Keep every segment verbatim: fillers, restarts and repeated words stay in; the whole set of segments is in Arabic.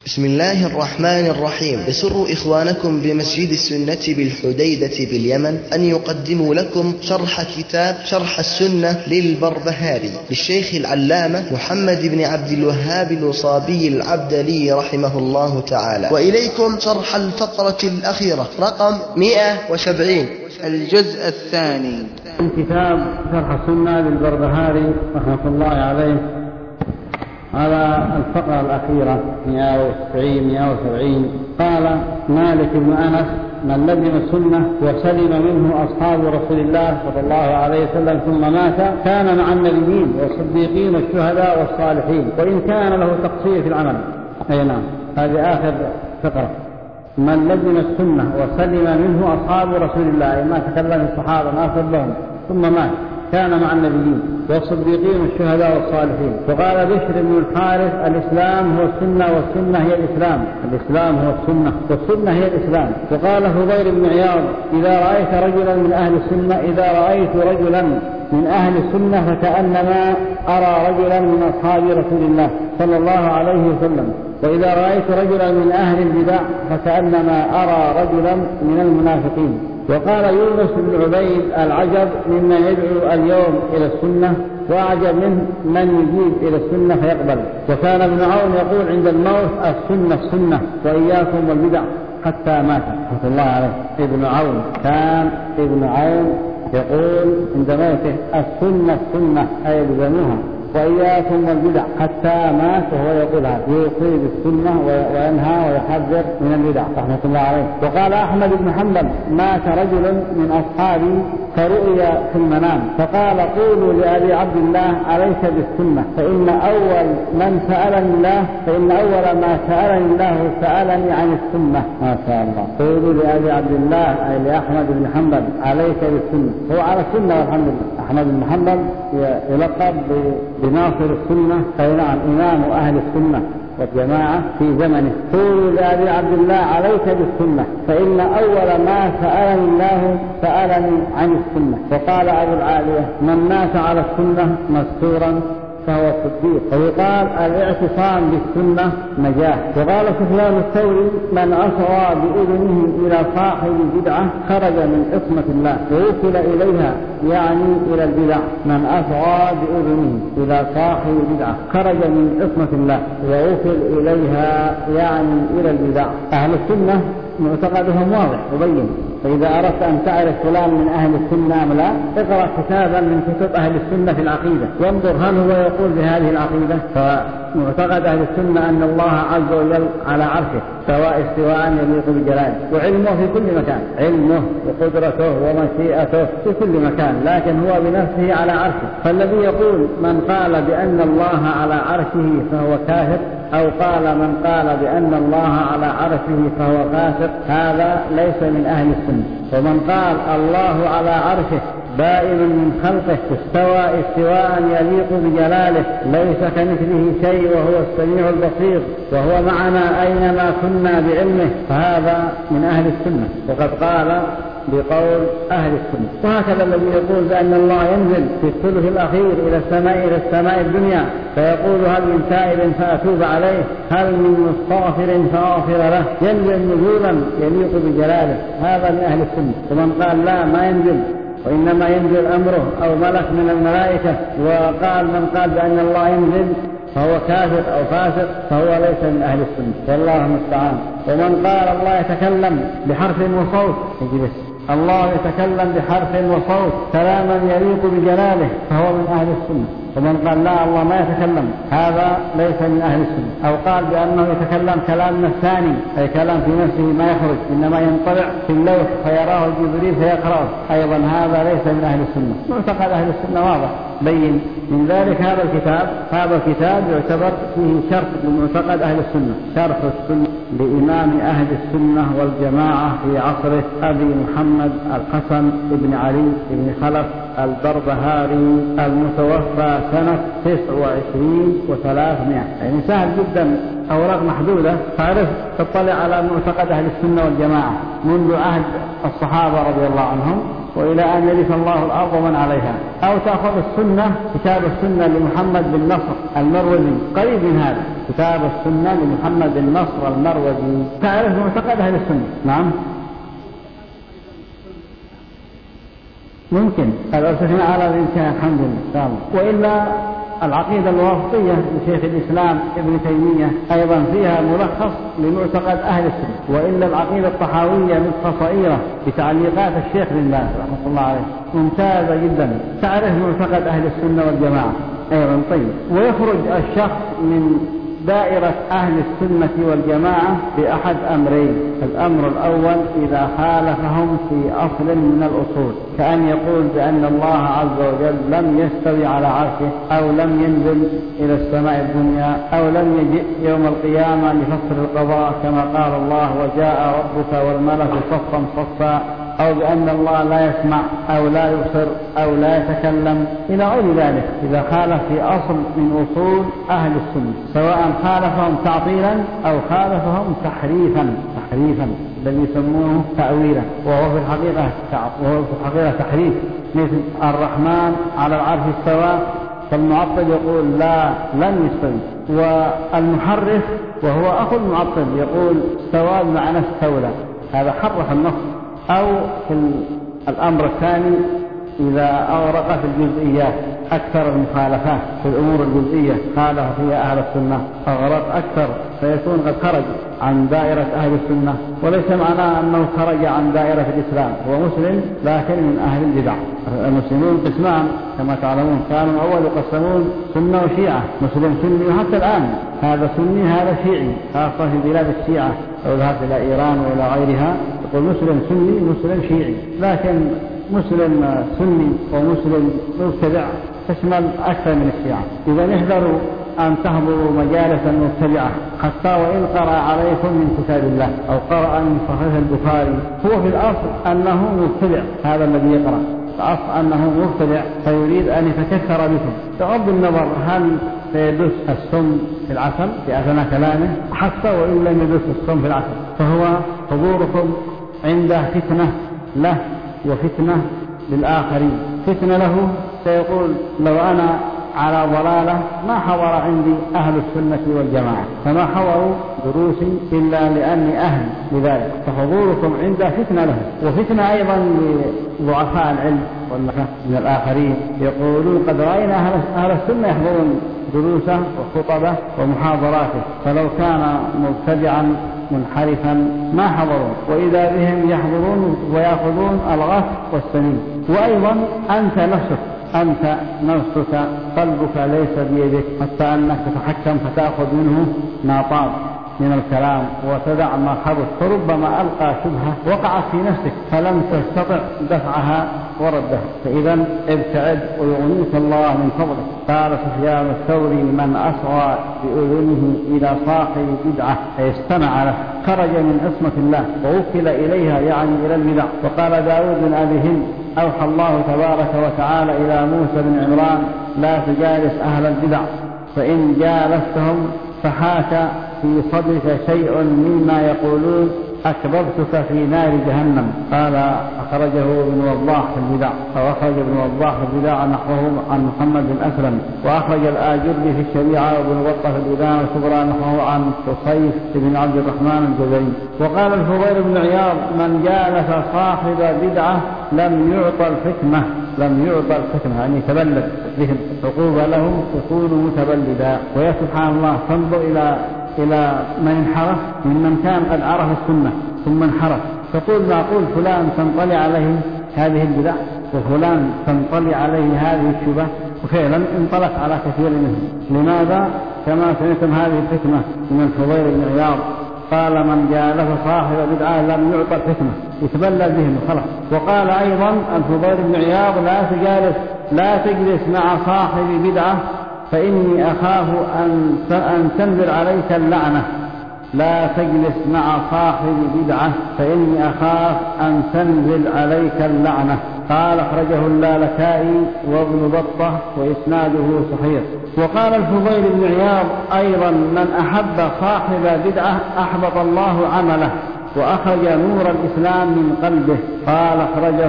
بسم الله الرحمن الرحيم. يسر إخوانكم بمسجد السنة بالحديدة باليمن أن يقدموا لكم شرح كتاب شرح السنة للبربهاري للشيخ العلامة محمد بن عبد الوهاب الوصابي العبدلي رحمه الله تعالى. وإليكم شرح الفقرة الأخيرة رقم مئة وسبعين الجزء الثاني من كتاب شرح السنة للبربهاري رحمة الله عليه. على الفقرة الأخيرة مئة وتسعين مئة وسبعين قال مالك بن أنس: من لزم السنة وسلم منه أصحاب رسول الله صلى الله عليه وسلم ثم مات كان مع النبيين والصديقين والشهداء والصالحين وإن كان له تقصير في العمل. أي نعم، هذه آخر فقرة. من لزم السنة وسلم منه أصحاب رسول الله، ما تكلم الصحابة ما سبهم ثم مات كان مع النبيين والصديقين والشهداء والصالحين. وقال بشر بن الحارث: الإسلام هو السنة والسنة هي الإسلام. الإسلام هو السنة والسنة هي الإسلام. وقال فضيل بن عياض: إذا رأيت رجلا من أهل السنة إذا رأيت رجلا من أهل السنة فكأنما أرى رجلا من أصحاب رسول الله صلى الله عليه وسلم، وإذا رأيت رجلا من أهل البدع فكأنما أرى رجلا من المنافقين. وقال يونس بن عبيد: العجب ممن يدعو اليوم إلى السنة وأعجب منه من يجيب إلى السنة فيقبل. وكان ابن عون يقول عند الموت: السنة السنة وإياكم والبدع، حتى مات رحمة الله عليه. ابن عون كان ابن عون يقول عند موته: السنة السنة أي لزموها وإياكم والبدع، حتى مات وهو يقولها، يوصي بالسنة وينهى ويحذر من البدع رحمة الله عليه. وقال أحمد بن حنبل: مات رجل من أصحابي فرؤي في المنام فقال: قولوا لأبي عبد الله عليك بالسنة فإن أول من سألني الله فإن أول ما سألني الله سألني عن السنة. ما شاء الله. قولوا لأبي عبد الله أي لأحمد بن حنبل عليك بالسنة. هو على السنة والحمد لله. أحمد بن حنبل يلقب بناصر السنة، أي نعم إمام أهل السنة والجماعة في زمنه. قولوا لأبي عبد الله عليك بالسنة فإن أول ما سألني الله سألني عن السنة. وقال أبو العالية: من مات على السنة مستورا فهو صديق. ويقال الاعتصام بالسنة نجاح. وقال سفيان الثوري: من أصغى بأذنه إلى صاحب بدعة خرج من عصمة الله ووكل إليها، يعني إلى البدع. من أصغى بأذنه إلى صاحب بدعة خرج من عصمة الله ووكل إليها، يعني إلى البدع. أهل السنة معتقدهم واضح وبين. فإذا أردت أن تعرف فلان من أهل السنة أم لا، اقرأ كتابا من كتب أهل السنة في العقيدة وانظر هل هو يقول بهذه العقيدة. فمعتقد أهل السنة أن الله عز وجل على عرشه سواء استواء يليق بجلاله، وعلمه في كل مكان، علمه وقدرته ومشيئته في كل مكان، لكن هو بنفسه على عرشه. فالذي يقول من قال بأن الله على عرشه فهو كافر، أو قال من قال بأن الله على عرشه فهو فاسق، هذا ليس من أهل السنة. ومن قال الله على عرشه بائن من خلقه استوى استواء يليق بجلاله ليس كمثله شيء وهو السميع البصير وهو معنا أينما كنا بعلمه، فهذا من أهل السنة. وقد قال بقول أهل السنة. وهكذا الذي يقول بأن الله ينزل في الثلث الأخير إلى السماء إلى السماء الدنيا فيقول: هل من تائب فأتوب عليه، هل من مستغفر فأغفر له، ينزل نزولا يليق بجلاله، هذا من أهل السنة. ومن قال لا ما ينزل وإنما ينزل أمره أو ملك من الملائكة، وقال من قال بأن الله ينزل فهو كافر أو فاسق، فهو ليس من أهل السنة، والله المستعان. ومن قال الله يتكلم بحرف وصوت، يجلس الله يتكلم بحرف وصوت كلاما يليق بجلاله، فهو من أهل السنة. ومن قال لا الله ما يتكلم، هذا ليس من أهل السنة. أو قال بأنه يتكلم كلام نفساني، أي كلام في نفسه ما يخرج، إنما ينطبع في اللوح فيراه جبريل فيقرأه، أيضا هذا ليس من أهل السنة. معتقد أهل السنة واضح بين. من ذلك هذا الكتاب هذا الكتاب يعتبر فيه شرح لمعتقد أهل السنة، شرح السنة لإمام أهل السنة والجماعة في عصره أبي محمد الحسن بن علي بن خلف البربهاري المتوفى سنة تسع وعشرين وثلاثمائة. يعني سهل جدا، أوراق محدودة تعرف تطلع على معتقد أهل السنة والجماعة منذ عهد الصحابة رضي الله عنهم وإلى أن يرث الله الأرض ومن عليها. أو تأخذ السنة، كتاب السنة لمحمد بن نصر المروزي، قريب من هذا، كتاب السنة لمحمد بن نصر المروزي، تعرف معتقد أهل السنة. نعم ممكن الأرسلنا على الإمكان الحمد لله. وإلا العقيدة الواسطية لشيخ الإسلام ابن تيمية أيضا فيها ملخص لمعتقد أهل السنة. وإلا العقيدة الطحاوية نسخة صغيرة بتعليقات الشيخ بن باز رحمه الله عليه ممتازة جدا، تعرف معتقد أهل السنة والجماعة أيضا. طيب، ويخرج الشخص من دائرة أهل السنة والجماعة بأحد أمرين. الأمر الأول إذا خالفهم في أصل من الأصول، كأن يقول بأن الله عز وجل لم يستوي على عرشه، أو لم ينزل إلى السماء الدنيا، أو لم يجئ يوم القيامة لفصل القضاء كما قال الله وجاء ربك والملك صفا صفا، أو بأن الله لا يسمع أو لا يبصر أو لا يتكلم إلى غير ذلك. إذا خالف في أصل من أصول أهل السنة، سواء خالفهم تعطيلا أو خالفهم تحريفا تحريفا الذي يسمونه تأويلا، وهو في الحقيقة وهو في الحقيقة تحريف، مثل الرحمن على العرش استوى، فالمعطل يقول لا لم يستوي، والمحرف وهو أخو المعطل يقول استوى بمعنى استولى، هذا حرف النص. أو في الأمر الثاني إذا أغرق في الجزئيات، أكثر المخالفات في الأمور الجزئية خالف فيها أهل السنة، أغرق أكثر، فيكون قد خرج عن دائرة أهل السنة. وليس معناه أنه خرج عن دائرة الإسلام، هو مسلم لكن من أهل البدع. المسلمون قسمان كما تعلمون، كانوا أول يقسمون سنة وشيعة، مسلم سني، وحتى الآن هذا سني هذا شيعي، خاصة في بلاد الشيعة، لو ذهبت إلى إيران وإلى غيرها يقول مسلم سني مسلم شيعي. لكن مسلم سني ومسلم مبتدع تشمل أكثر من الشيعة. إذا احذروا أن تحضروا مجالس مبتدعة، حتى وإن قرأ عليكم من كتاب الله أو قرأ من صحيح البخاري، هو في الأصل أنه مبتدع، هذا الذي يقرأ الأصل أنه مبتدع فيريد أن يتكثر بكم. بغض النظر هل سيدس السم في العسل في أثناء كلامه، حتى وإن لم يدس السم في العسل، فهو حضوركم عنده فتنة له وفتنة للآخرين. فتنة له سيقول لو أنا على ضلالة ما حضر عندي أهل السنة والجماعة، فما حضروا دروسي إلا لأني أهل لذلك، فحضوركم عنده فتنة له. وفتنة أيضا لضعفاء العلم من الآخرين، يقولون قد رأينا أهل السنة يحضرون دروسه وخطبه ومحاضراته، فلو كان مبتدعا منحرفا ما حضروا، وإذا بهم يحضرون ويأخذون الغث والسمين. وأيضا أنت نفسك أنت نفسك قلبك ليس بيدك، حتى أنك تتحكم فتأخذ منه ناطاب من الكلام وتدع ما حدث، فربما ألقى شبهة وقعت في نفسك فلم تستطع دفعها وردها. فإذا ابتعد ويغنيك الله من فضله. قال سفيان الثوري من أصغى بأذنه إلى صاحب بدعة فيستمع له خرج من عصمة الله ووكل إليها، يعني إلى البدع. وقال داود بن أبي هند أوحى الله تبارك وتعالى إلى موسى بن عمران لا تجالس أهل البدع، فإن جالستهم فحاك في صدرك شيء مما يقولون أكبرتك في نار جهنم. قال أخرجه ابن وضاح في البدع، أو أخرج ابن وضاح في البدع نحوه عن محمد بن أسلم، وأخرج الآجري في الشريعة وابن وضاح في البدع الكبرى نحوه عن قصيف بن عبد الرحمن الجزري. وقال الفضيل بن عياض من جالس صاحب بدعة لم يعطى الحكمة، لم يعطى الحكمة يعني تبلد بهم، عقوبة لهم يكون متبلدا. ويا سبحان الله تنظر إلى إلى من انحرف ممن كان قد عرف السنة ثم انحرف، تقول معقول فلان تنطلي عليه هذه البدع وفلان تنطلي عليه هذه الشبه، وفعلا انطلق على كثير منهم. لماذا؟ كما سمعتم هذه الحكمة من الفضيل بن عياض، قال من جالس صاحب بدعة لم يعطى الحكمة، يتبلد بهم خلاص. وقال أيضا الفضيل بن عياض لا تجالس لا تجلس مع صاحب بدعة فإني أخاف أن أن تنزل عليك اللعنة. لا تجلس مع صاحب بدعة فإني أخاف أن تنزل عليك اللعنة. قال أخرجه اللالكائي وابن بطة وإسناده صحيح. وقال الفضيل بن عياض أيضا من أحب صاحب بدعة أحبط الله عمله، وأخرج نور الإسلام من قلبه. قال أخرجه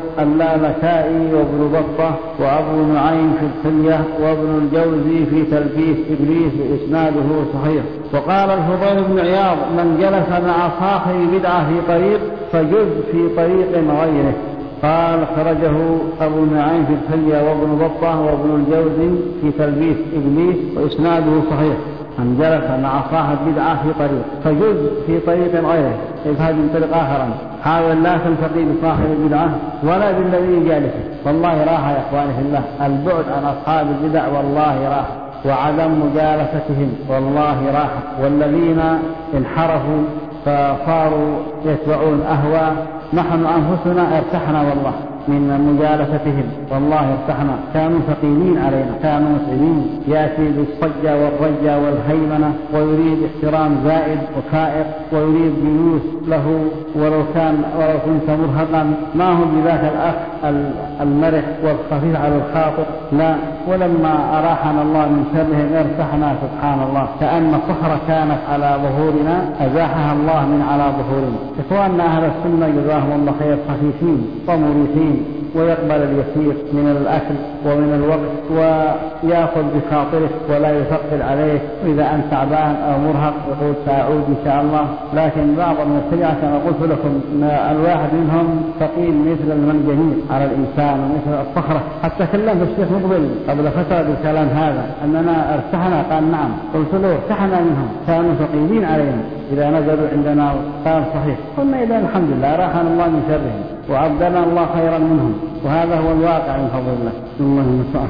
اللالكائي وابن بطة وأبو نعيم في الحلية وابن الجوزي في تلبيس إبليس وإسناده صحيح. وقال الفضيل بن عياض: من جلس مع صاحب بدعة في طريق فجز في طريق غيره. قال خرجه أبو نعيم في الحلية وابن بطة وابن الجوزي في تلبيس إبليس وإسناده صحيح. من جلس مع صاحب بدعة في طريق فجز في طريق غيره، إذ هذا من طريق آخر. حاول لا تلتقي بصاحب البدعة ولا بالذي جالسه، والله راحة يا إخواني في الله. البعد عن أصحاب البدع والله راحة، وعدم مجالستهم والله راحة. والذين انحرفوا فصاروا يتبعون أهواء، نحن أنفسنا ارتحنا والله من مجالستهم، والله ارتحنا. كانوا ثقيلين علينا، كانوا متعبين، يأتي بالصجة والرجة والهيمنة ويريد احترام زائد وفائق، ويريد جلوس له ولو كان ولو كنت مرهقا، ما هو بذاك الأخ المرح والخفيف على الخاطر، لا. ولما أراحنا الله من شرهم ارتحنا سبحان الله، كأن صخرة كانت على ظهورنا أزاحها الله من على ظهورنا. إخواننا أهل السنة جزاهم الله خير خفيفين ومريحين، ويقبل اليسير من الأكل ومن الوقت ويأخذ بخاطره ولا يثقل عليه، وإذا أنت تعبان أو مرهق يقول سأعود إن شاء الله. لكن بعض المبتدعة كما قلت لكم الواحد منهم ثقيل مثل المنجنيق على الإنسان ومثل الصخرة. حتى كلمت الشيخ مقبل قبل فترة بالكلام هذا أننا ارتحنا، قال نعم. قلت له ارتحنا منهم، كانوا ثقيلين علينا إذا نزلوا عندنا. قال صحيح. قلنا إذا الحمد لله راحنا الله من شرهم وعبدنا الله خيرا منهم، وهذا هو الواقع من فضل الله. الله المستعان.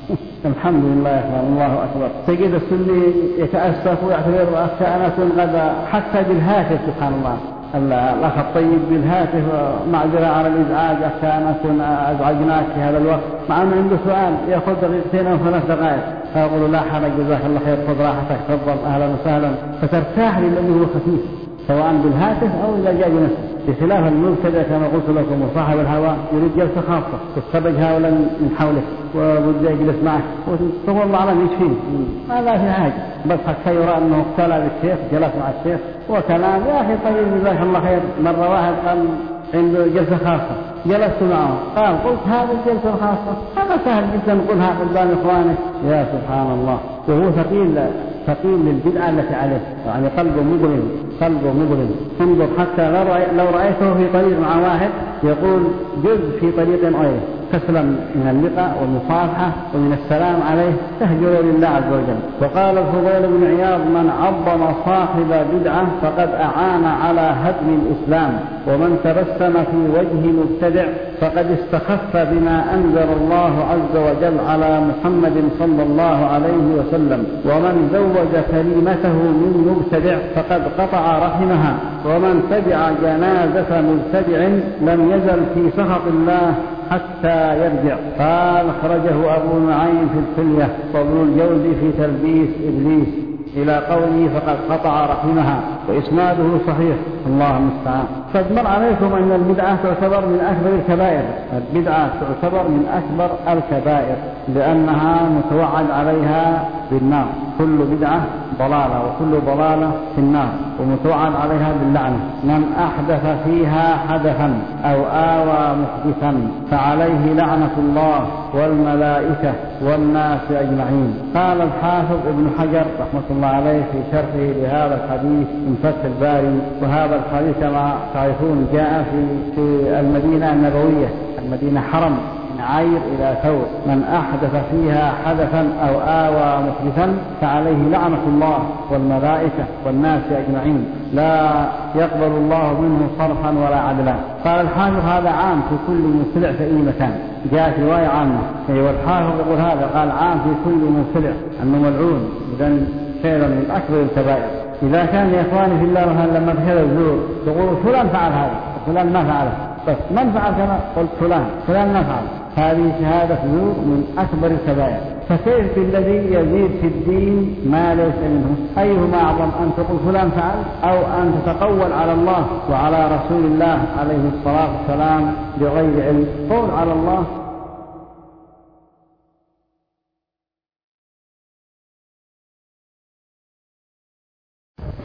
الحمد لله يا اخوان، الله اكبر. تجد السني يتاسف ويعتبر كأنة قد حتى بالهاتف سبحان الله. الاخ الطيب بالهاتف معذره على الازعاج، كأنة ازعجناك في هذا الوقت، مع انه عنده سؤال ياخذ دقيقتين او ثلاث دقائق، فاقول لا حرج جزاك الله خير، خذ راحتك، تفضل اهلا وسهلا، فترتاح لانه خفيف سواء بالهاتف او اذا جاء بنفسه. بخلاف المبتدع كما قلت لكم وصاحب الهواء يريد جلسة خاصة، تتخرج هؤلاء من حولك وبده يجلس معك وتقول الله أعلم ايش فيه، هذا في حاجة بس حتى يرى أنه ابتلى بالشيخ، جلس مع الشيخ وكلام. يا أخي طيب جزاك الله خير. مرة واحد قال عنده جلسة خاصة، جلست معه قال قلت هذه الجلسة الخاصة هذا سهل جدا قلها قدام إخوانك. يا سبحان الله. وهو ثقيل ثقيل للبدعة التي عليه، يعني قلبه مظلم، قلبه مظلم. انظر حتى لو, رأي لو رأيته في طريق مع واحد يقول جز في طريق غيره، تسلم من اللقاء والمصافحة ومن السلام عليه، تهجر لله عز وجل. وقال الفضيل بن عياض: من عظم صاحب بدعة فقد أعان على هدم الإسلام، ومن تبسم في وجه مبتدع فقد استخف بما أنزل الله عز وجل على محمد صلى الله عليه وسلم، ومن زوج كلمته من مبتدع فقد قطع رحمها، ومن تبع جنازة مبتدع لم يزل في سخط الله حتى يرجع. قال خرجه أبو نعيم في الحلية وابن الجوزي في تلبيس إبليس إلى قوله فقد قطع رحمها، وإسناده صحيح. الله المستعان. قد مر عليكم أن البدعة تعتبر من أكبر الكبائر، البدعة تعتبر من أكبر الكبائر لأنها متوعد عليها بالنار. كل بدعة ضلالة وكل ضلالة في النار، ومتوعد عليها باللعنة. من أحدث فيها حدثا أو آوى محدثا فعليه لعنة الله والملائكة والناس أجمعين. قال الحافظ ابن حجر رحمة الله عليه في شرحه لهذا الحديث من فتح الباري: وهذا الحديث كما تعرفون جاء في, في المدينة النبوية، المدينة حرم من عير إلى ثور. من أحدث فيها حدثا أو آوى محدثا فعليه لعنة الله والملائكة والناس أجمعين، لا يقبل الله منه صرفا ولا عدلا. قال الحافظ هذا عام في كل مبتدع في أي مكان، جاءت رواية عامة. والحافظ يقول هذا قال عام في كل مبتدع أنه ملعون، إذن فعلا من أكبر الكبائر. إذا كان يا إخواني في الله مثلا لما دخل الزور تقول فلان فعل هذا فلان ما فعله، بس من فعل كذا قلت فلان فلان ما فعل، هذه شهادة زور من أكبر الكبائر. فكيف بالذي يزيد في الدين ما ليس منه؟ أيهما أعظم، أن تقول فلان فعل أو أن تتقول على الله وعلى رسول الله عليه الصلاة والسلام بغير علم؟ قول على الله.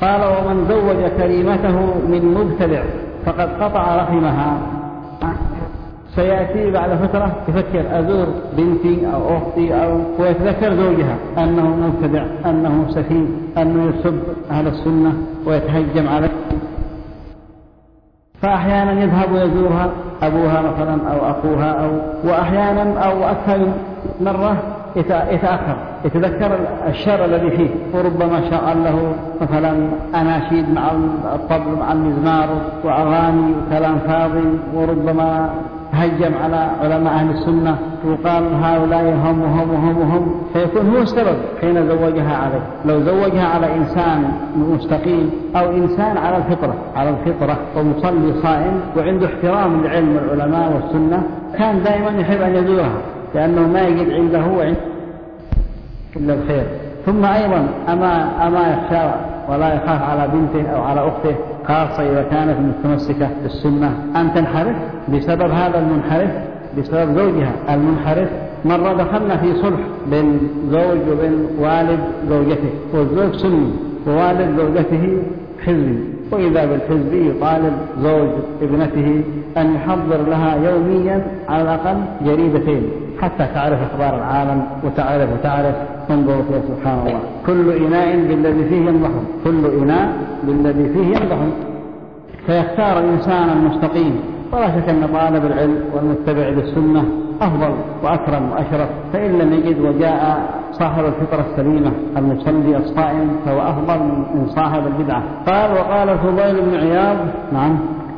قال ومن زوج كريمته من مبتدع فقد قطع رحمها. سيأتي بعد فترة يفكر أزور بنتي أو أختي أو ويتذكر زوجها أنه مبتدع أنه سفيه أنه يسب أهل السنة ويتهجم عليه، فأحيانا يذهب ويزورها أبوها مثلا أو أخوها أو وأحيانا أو أكثر مرة يتأخر يتذكر الشر الذي فيه، وربما شاء له مثلا أناشيد مع الطبل مع المزمار وأغاني وكلام فاضي، وربما هجم على علماء أهل السنة وقال هؤلاء هم وهم وهم وهم، فيكون هو السبب حين زوجها عليه. لو زوجها على إنسان مستقيم أو إنسان على الفطرة على الفطرة ومصلي صائم وعنده احترام للعلم والعلماء والسنة كان دائما يحب أن يزورها لأنه ما يجد عنده وعنده إلا الخير. ثم أيضا أما, أما يخشى ولا يخاف على بنته أو على أخته خاصة إذا كانت متمسكة بالسنة أن تنحرف بسبب هذا المنحرف، بسبب زوجها المنحرف. مرة دخلنا في صلح بين زوج وبين والد زوجته، والزوج سني ووالد زوجته حزبي، وإذا بالحزبي يطالب زوج ابنته أن يحضر لها يوميا على الأقل جريدتين حتى تعرف أخبار العالم وتعرف وتعرف انظروا فيه سبحان الله، كل إناء بالذي فيه ينضحون، كل إناء بالذي فيه ينضحون. فيختار الإنسان المستقيم، ولا شك أن طالب العلم والمتبع للسنة أفضل وأكرم وأشرف، فإن لم يجد وجاء صاحب الفطرة السليمة المصلي الصائم فهو أفضل من صاحب البدعة. قال وقال الفضيل بن عياض نعم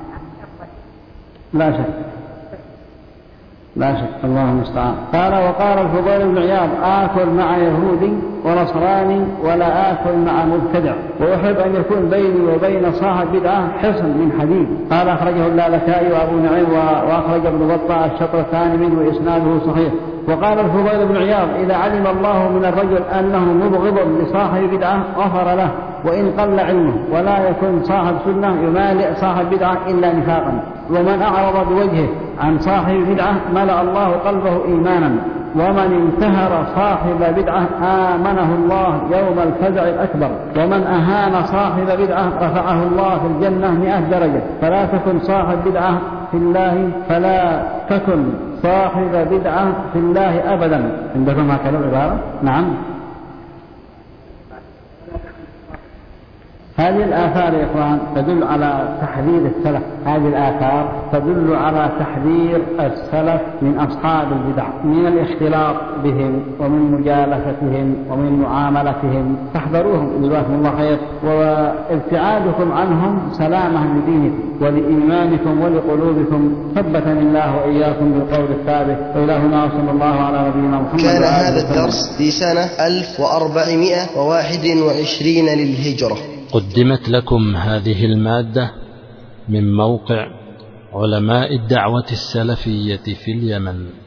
لا شك لا شك الله المستعان. قال وقال الفضيل بن عياض آكل مع يهودي ونصراني ولا آكل مع مبتدع، وأحب أن يكون بيني وبين صاحب بدعة حصن من حديد. قال أخرجه اللالكائي وأبو نعيم وأخرج ابن بطة الشطر الثاني منه وإسناده صحيح. وقال الفضيل بن عياض إذا علم الله من الرجل أنه مبغض لصاحب بدعة غفر له وإن قل علمه، ولا يكون صاحب سنة يمالئ صاحب بدعة إلا نفاقا. ومن أعرض بوجهه عن صاحب بدعة ملأ الله قلبه إيمانا، ومن انتهر صاحب بدعة آمنه الله يوم الفزع الأكبر، ومن أهان صاحب بدعة رفعه الله في الجنة مئة درجة. فلا تكن صاحب بدعة في الله فلا تكن صاحب بدعة في الله أبدا. عندكم هكذا العبارة؟ نعم. هذه الآثار يا إخوان تدل على تحذير السلف، هذه الآثار تدل على تحذير السلف من أصحاب البدع، من الاختلاط بهم ومن مجالستهم ومن معاملتهم، فاحذروهم جزاكم الله خير، وابتعادكم عنهم سلامة لدينكم ولإيمانكم ولقلوبكم. ثبتني الله وإياكم بالقول الثابت، وإلهنا وصلى الله على نبينا محمد. كان هذا الدرس في سنة ألف وأربعمائة وواحد وعشرين للهجرة. قدمت لكم هذه المادة من موقع علماء الدعوة السلفية في اليمن.